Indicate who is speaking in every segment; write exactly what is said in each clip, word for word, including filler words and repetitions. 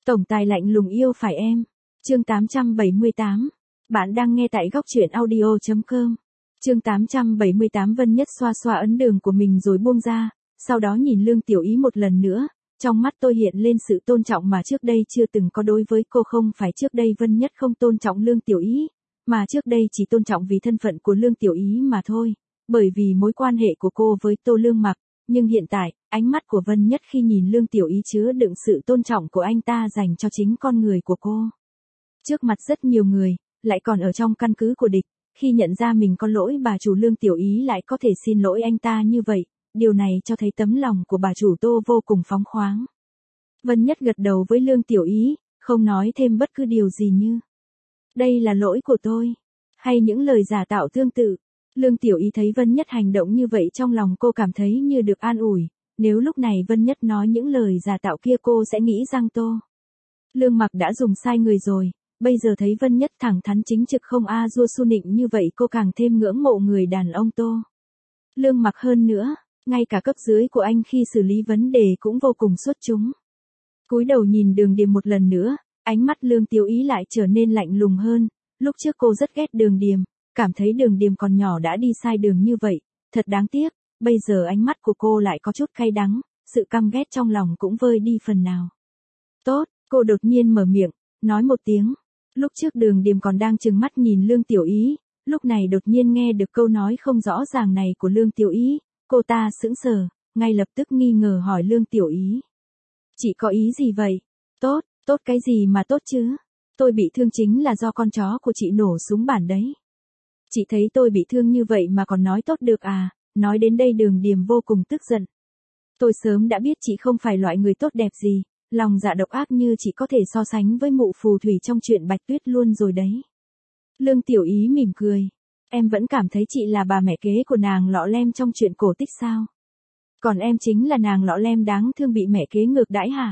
Speaker 1: Tổng tài lạnh lùng yêu phải em. Chương tám trăm bảy mươi tám. Bạn đang nghe tại góc truyện audio chấm com. Chương tám trăm bảy mươi tám. Vân Nhất xoa xoa ấn đường của mình rồi buông ra, sau đó nhìn Lương Tiểu Ý một lần nữa. Trong mắt tôi hiện lên sự tôn trọng mà trước đây chưa từng có đối với cô. Không phải trước đây Vân Nhất không tôn trọng Lương Tiểu Ý, mà trước đây chỉ tôn trọng vì thân phận của Lương Tiểu Ý mà thôi, bởi vì mối quan hệ của cô với Tô Lương Mặc. Nhưng hiện tại, ánh mắt của Vân Nhất khi nhìn Lương Tiểu Ý chứa đựng sự tôn trọng của anh ta dành cho chính con người của cô. Trước mặt rất nhiều người, lại còn ở trong căn cứ của địch, khi nhận ra mình có lỗi bà chủ Lương Tiểu Ý lại có thể xin lỗi anh ta như vậy, điều này cho thấy tấm lòng của bà chủ Tô vô cùng phóng khoáng. Vân Nhất gật đầu với Lương Tiểu Ý, không nói thêm bất cứ điều gì như đây là lỗi của tôi, hay những lời giả tạo tương tự. Lương Tiểu Ý thấy Vân Nhất hành động như vậy trong lòng cô cảm thấy như được an ủi, nếu lúc này Vân Nhất nói những lời giả tạo kia cô sẽ nghĩ rằng Tô Lương Mặc đã dùng sai người rồi, bây giờ thấy Vân Nhất thẳng thắn chính trực không a dua su nịnh như vậy cô càng thêm ngưỡng mộ người đàn ông Tô Lương Mặc hơn nữa, ngay cả cấp dưới của anh khi xử lý vấn đề cũng vô cùng xuất chúng. Cúi đầu nhìn Đường Điềm một lần nữa, ánh mắt Lương Tiểu Ý lại trở nên lạnh lùng hơn, lúc trước cô rất ghét Đường Điềm, cảm thấy Đường Điềm còn nhỏ đã đi sai đường như vậy, thật đáng tiếc, bây giờ ánh mắt của cô lại có chút cay đắng, sự căm ghét trong lòng cũng vơi đi phần nào. Tốt, cô đột nhiên mở miệng, nói một tiếng, lúc trước Đường Điềm còn đang trừng mắt nhìn Lương Tiểu Ý, lúc này đột nhiên nghe được câu nói không rõ ràng này của Lương Tiểu Ý, cô ta sững sờ, ngay lập tức nghi ngờ hỏi Lương Tiểu Ý. Chị có ý gì vậy? Tốt, tốt cái gì mà tốt chứ? Tôi bị thương chính là do con chó của chị nổ súng bản đấy. Chị thấy tôi bị thương như vậy mà còn nói tốt được à? Nói đến đây Đường Điềm vô cùng tức giận. Tôi sớm đã biết chị không phải loại người tốt đẹp gì, lòng dạ độc ác như chị có thể so sánh với mụ phù thủy trong chuyện Bạch Tuyết luôn rồi đấy. Lương Tiểu Ý mỉm cười. Em vẫn cảm thấy chị là bà mẹ kế của nàng Lọ Lem trong chuyện cổ tích sao? Còn em chính là nàng Lọ Lem đáng thương bị mẹ kế ngược đãi hả?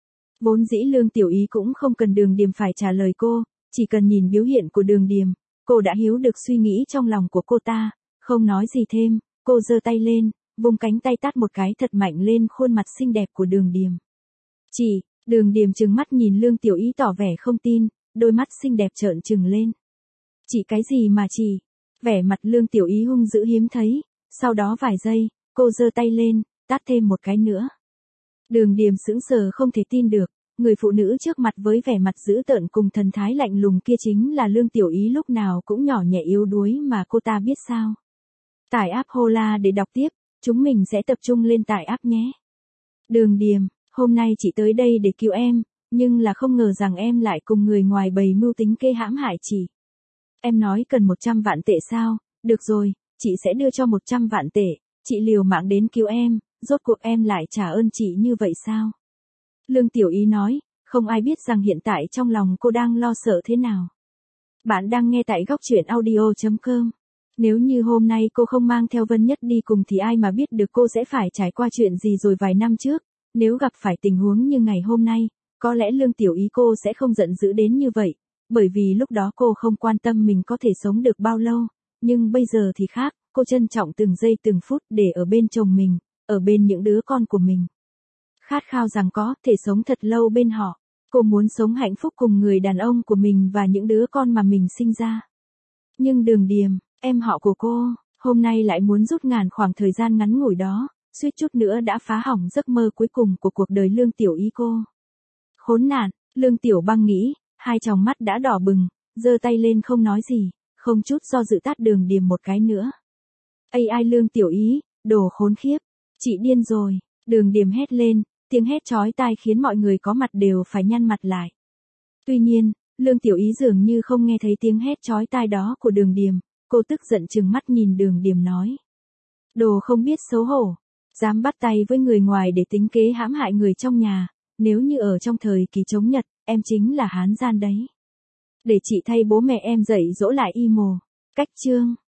Speaker 1: Vốn dĩ Lương Tiểu Ý cũng không cần Đường Điềm phải trả lời cô, chỉ cần nhìn biểu hiện của Đường Điềm, cô đã hiểu được suy nghĩ trong lòng của cô ta, không nói gì thêm, cô giơ tay lên, vung cánh tay tát một cái thật mạnh lên khuôn mặt xinh đẹp của Đường Điềm. Chị, Đường Điềm trừng mắt nhìn Lương Tiểu Ý tỏ vẻ không tin, đôi mắt xinh đẹp trợn trừng lên. Chị cái gì mà chị? Vẻ mặt Lương Tiểu Ý hung dữ hiếm thấy, sau đó vài giây, cô giơ tay lên, tát thêm một cái nữa. Đường Điềm sững sờ không thể tin được, người phụ nữ trước mặt với vẻ mặt dữ tợn cùng thần thái lạnh lùng kia chính là Lương Tiểu Ý lúc nào cũng nhỏ nhẹ yếu đuối mà cô ta biết sao. Tải app Hola để đọc tiếp, chúng mình sẽ tập trung lên tải app nhé. Đường Điềm, hôm nay chị tới đây để cứu em, nhưng là không ngờ rằng em lại cùng người ngoài bày mưu tính kê hãm hại chị. Em nói cần một trăm vạn tệ sao? Được rồi, chị sẽ đưa cho một trăm vạn tệ, chị liều mạng đến cứu em, rốt cuộc em lại trả ơn chị như vậy sao? Lương Tiểu Ý nói, không ai biết rằng hiện tại trong lòng cô đang lo sợ thế nào. Bạn đang nghe tại góc truyện audio chấm com. Nếu như hôm nay cô không mang theo Vân Nhất đi cùng thì ai mà biết được cô sẽ phải trải qua chuyện gì rồi vài năm trước, nếu gặp phải tình huống như ngày hôm nay, có lẽ Lương Tiểu Ý cô sẽ không giận dữ đến như vậy, bởi vì lúc đó cô không quan tâm mình có thể sống được bao lâu, nhưng bây giờ thì khác, cô trân trọng từng giây từng phút để ở bên chồng mình, ở bên những đứa con của mình. Khát khao rằng có thể sống thật lâu bên họ, cô muốn sống hạnh phúc cùng người đàn ông của mình và những đứa con mà mình sinh ra. Nhưng Đường Điềm, em họ của cô, hôm nay lại muốn rút ngàn khoảng thời gian ngắn ngủi đó, suýt chút nữa đã phá hỏng giấc mơ cuối cùng của cuộc đời Lương Tiểu Ý cô. Khốn nạn, Lương Tiểu Băng nghĩ, hai tròng mắt đã đỏ bừng, giơ tay lên không nói gì, không chút do dự tát Đường Điềm một cái nữa. Ây ai Lương Tiểu Ý, đồ khốn khiếp, chị điên rồi, Đường Điềm hét lên, tiếng hét chói tai khiến mọi người có mặt đều phải nhăn mặt lại. Tuy nhiên, Lương Tiểu Ý dường như không nghe thấy tiếng hét chói tai đó của Đường Điềm, cô tức giận trừng mắt nhìn Đường Điềm nói. Đồ không biết xấu hổ, dám bắt tay với người ngoài để tính kế hãm hại người trong nhà, nếu như ở trong thời kỳ chống Nhật, em chính là hán gian đấy. Để chị thay bố mẹ em dạy dỗ lại y mồ. Cách chương